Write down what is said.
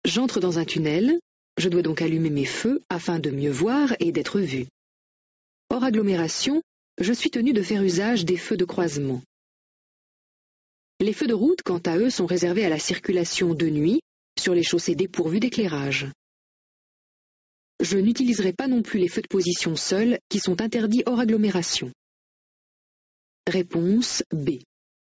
J'entre dans un tunnel, je dois donc allumer mes feux afin de mieux voir et d'être vu. Hors agglomération, je suis tenu de faire usage des feux de croisement. Les feux de route, quant à eux, sont réservés à la circulation de nuit, sur les chaussées dépourvues d'éclairage. Je n'utiliserai pas non plus les feux de position seuls, qui sont interdits hors agglomération. Réponse B.